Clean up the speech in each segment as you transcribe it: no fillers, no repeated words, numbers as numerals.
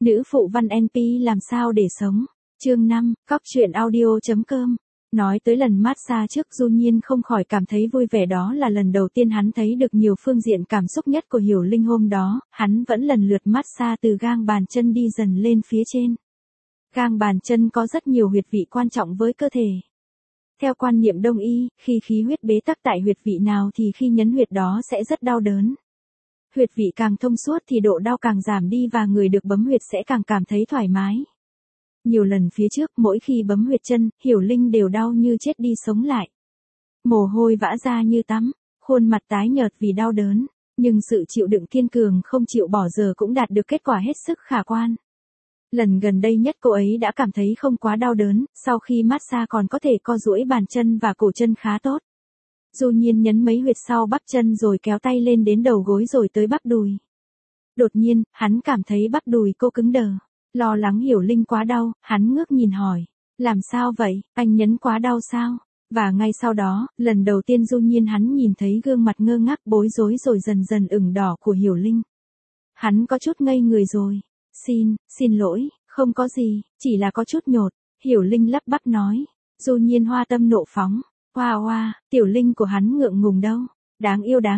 Nữ phụ văn NP làm sao để sống. Chương 5, Cóc truyện audio.com. Nói tới lần massage trước, Du Nhiên không khỏi cảm thấy vui vẻ, đó là lần đầu tiên hắn thấy được nhiều phương diện cảm xúc nhất của Hiểu Linh. Hôm đó, hắn vẫn lần lượt massage từ gang bàn chân đi dần lên phía trên. Gang bàn chân có rất nhiều huyệt vị quan trọng với cơ thể. Theo quan niệm Đông y, khi khí huyết bế tắc tại huyệt vị nào thì khi nhấn huyệt đó sẽ rất đau đớn. Huyệt vị càng thông suốt thì độ đau càng giảm đi và người được bấm huyệt sẽ càng cảm thấy thoải mái. Nhiều lần phía trước, mỗi khi bấm huyệt chân, Hiểu Linh đều đau như chết đi sống lại. Mồ hôi vã ra như tắm, khuôn mặt tái nhợt vì đau đớn, nhưng sự chịu đựng kiên cường không chịu bỏ giờ cũng đạt được kết quả hết sức khả quan. Lần gần đây nhất cô ấy đã cảm thấy không quá đau đớn, sau khi massage còn có thể co duỗi bàn chân và cổ chân khá tốt. Du Nhiên nhấn mấy huyệt sau bắp chân rồi kéo tay lên đến đầu gối rồi tới bắp đùi. Đột nhiên, hắn cảm thấy bắp đùi cô cứng đờ. Lo lắng Hiểu Linh quá đau, hắn ngước nhìn hỏi. Làm sao vậy, anh nhấn quá đau sao? Và ngay sau đó, lần đầu tiên Du Nhiên hắn nhìn thấy gương mặt ngơ ngác bối rối rồi dần dần ửng đỏ của Hiểu Linh. Hắn có chút ngây người rồi. Xin lỗi, không có gì, chỉ là có chút nhột. Hiểu Linh lắp bắp nói. Du Nhiên hoa tâm nộ phóng. Hoa, tiểu Linh của hắn ngượng ngùng đâu. Đáng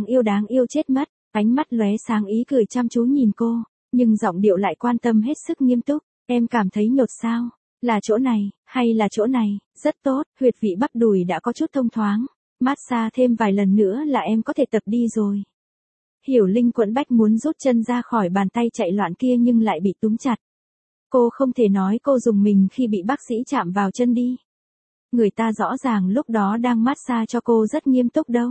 yêu chết mất. Ánh mắt lóe sáng ý cười chăm chú nhìn cô, nhưng giọng điệu lại quan tâm hết sức nghiêm túc. Em cảm thấy nhột sao? Là chỗ này, hay là chỗ này? Rất tốt, huyệt vị bắp đùi đã có chút thông thoáng. Massage thêm vài lần nữa là em có thể tập đi rồi. Hiểu Linh quẫn bách muốn rút chân ra khỏi bàn tay chạy loạn kia nhưng lại bị túm chặt. Cô không thể nói cô dùng mình khi bị bác sĩ chạm vào chân đi. Người ta rõ ràng lúc đó đang massage cho cô rất nghiêm túc đâu.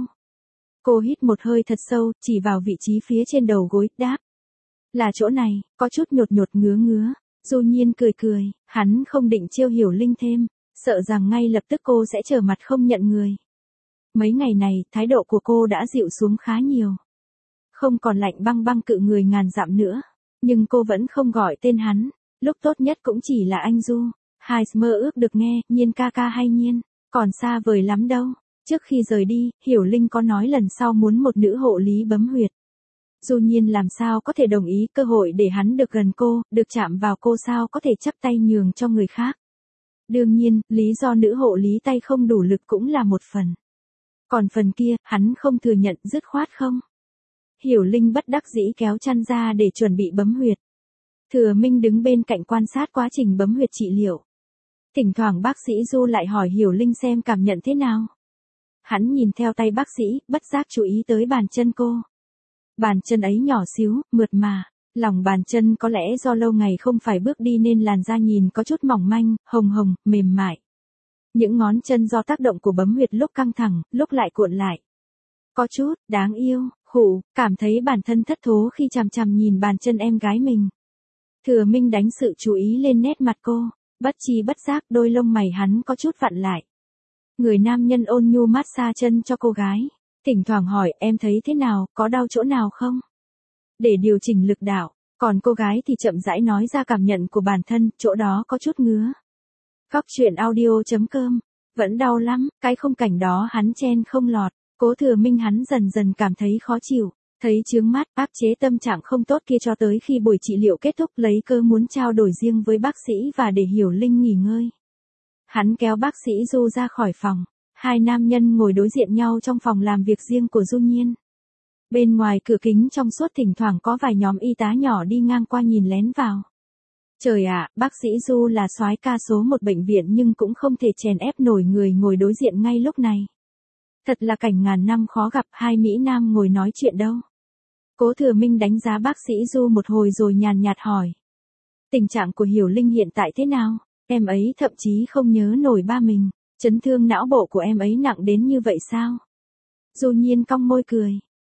Cô hít một hơi thật sâu, chỉ vào vị trí phía trên đầu gối, đáp. Là chỗ này, có chút nhột ngứa. Du Nhiên cười, hắn không định trêu Hiểu Linh thêm, sợ rằng ngay lập tức cô sẽ trở mặt không nhận người. Mấy ngày này, thái độ của cô đã dịu xuống khá nhiều. Không còn lạnh băng cự người ngàn dặm nữa, nhưng cô vẫn không gọi tên hắn, lúc tốt nhất cũng chỉ là anh Du. Hai mơ ước được nghe, Nhiên ca hay Nhiên, còn xa vời lắm đâu. Trước khi rời đi, Hiểu Linh có nói lần sau muốn một nữ hộ lý bấm huyệt. Du Nhiên làm sao có thể đồng ý, cơ hội để hắn được gần cô, được chạm vào cô sao có thể chắp tay nhường cho người khác. Đương nhiên, lý do nữ hộ lý tay không đủ lực cũng là một phần. Còn phần kia, hắn không thừa nhận, dứt khoát không. Hiểu Linh bất đắc dĩ kéo chăn ra để chuẩn bị bấm huyệt. Thừa Minh đứng bên cạnh quan sát quá trình bấm huyệt trị liệu. Thỉnh thoảng bác sĩ Du lại hỏi Hiểu Linh xem cảm nhận thế nào. Hắn nhìn theo tay bác sĩ, bất giác chú ý tới bàn chân cô. Bàn chân ấy nhỏ xíu, mượt mà. Lòng bàn chân có lẽ do lâu ngày không phải bước đi nên làn da nhìn có chút mỏng manh, hồng, mềm mại. Những ngón chân do tác động của bấm huyệt lúc căng thẳng, lúc lại cuộn lại. Có chút, đáng yêu, cảm thấy bản thân thất thố khi chằm nhìn bàn chân em gái mình. Thừa Minh đánh sự chú ý lên nét mặt cô, bất chi bất giác đôi lông mày hắn có chút vặn lại. Người nam nhân ôn nhu massage chân cho cô gái, thỉnh thoảng hỏi em thấy thế nào, có đau chỗ nào không? Để điều chỉnh lực đạo, còn cô gái thì chậm rãi nói ra cảm nhận của bản thân, chỗ đó có chút ngứa. Cóc truyện audio.com, vẫn đau lắm, cái không cảnh đó hắn chen không lọt, Cố Thừa Minh hắn dần cảm thấy khó chịu, thấy chướng mắt, áp chế tâm trạng không tốt kia cho tới khi buổi trị liệu kết thúc lấy cơ muốn trao đổi riêng với bác sĩ và để Hiểu Linh nghỉ ngơi. Hắn kéo bác sĩ Du ra khỏi phòng, hai nam nhân ngồi đối diện nhau trong phòng làm việc riêng của Du Nhiên. Bên ngoài cửa kính trong suốt thỉnh thoảng có vài nhóm y tá nhỏ đi ngang qua nhìn lén vào. Trời ạ, bác sĩ Du là soái ca số 1 bệnh viện nhưng cũng không thể chèn ép nổi người ngồi đối diện ngay lúc này. Thật là cảnh ngàn năm khó gặp, hai Mỹ Nam ngồi nói chuyện đâu. Cố Thừa Minh đánh giá bác sĩ Du một hồi rồi nhàn nhạt hỏi. Tình trạng của Hiểu Linh hiện tại thế nào? Em ấy thậm chí không nhớ nổi ba mình, chấn thương não bộ của em ấy nặng đến như vậy sao? Du Nhiên cong môi cười.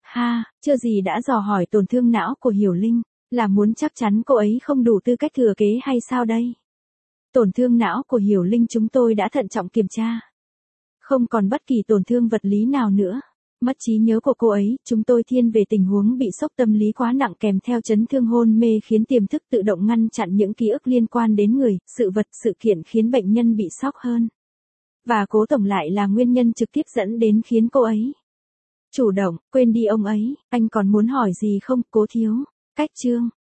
Chưa gì đã dò hỏi tổn thương não của Hiểu Linh, là muốn chắc chắn cô ấy không đủ tư cách thừa kế hay sao đây? Tổn thương não của Hiểu Linh chúng tôi đã thận trọng kiểm tra. Không còn bất kỳ tổn thương vật lý nào nữa. Mất trí nhớ của cô ấy, chúng tôi thiên về tình huống bị sốc tâm lý quá nặng kèm theo chấn thương hôn mê khiến tiềm thức tự động ngăn chặn những ký ức liên quan đến người, sự vật, sự kiện khiến bệnh nhân bị sốc hơn. Và Cố tổng lại là nguyên nhân trực tiếp dẫn đến khiến cô ấy chủ động, quên đi ông ấy. Anh còn muốn hỏi gì không, Cố thiếu? Cách chương.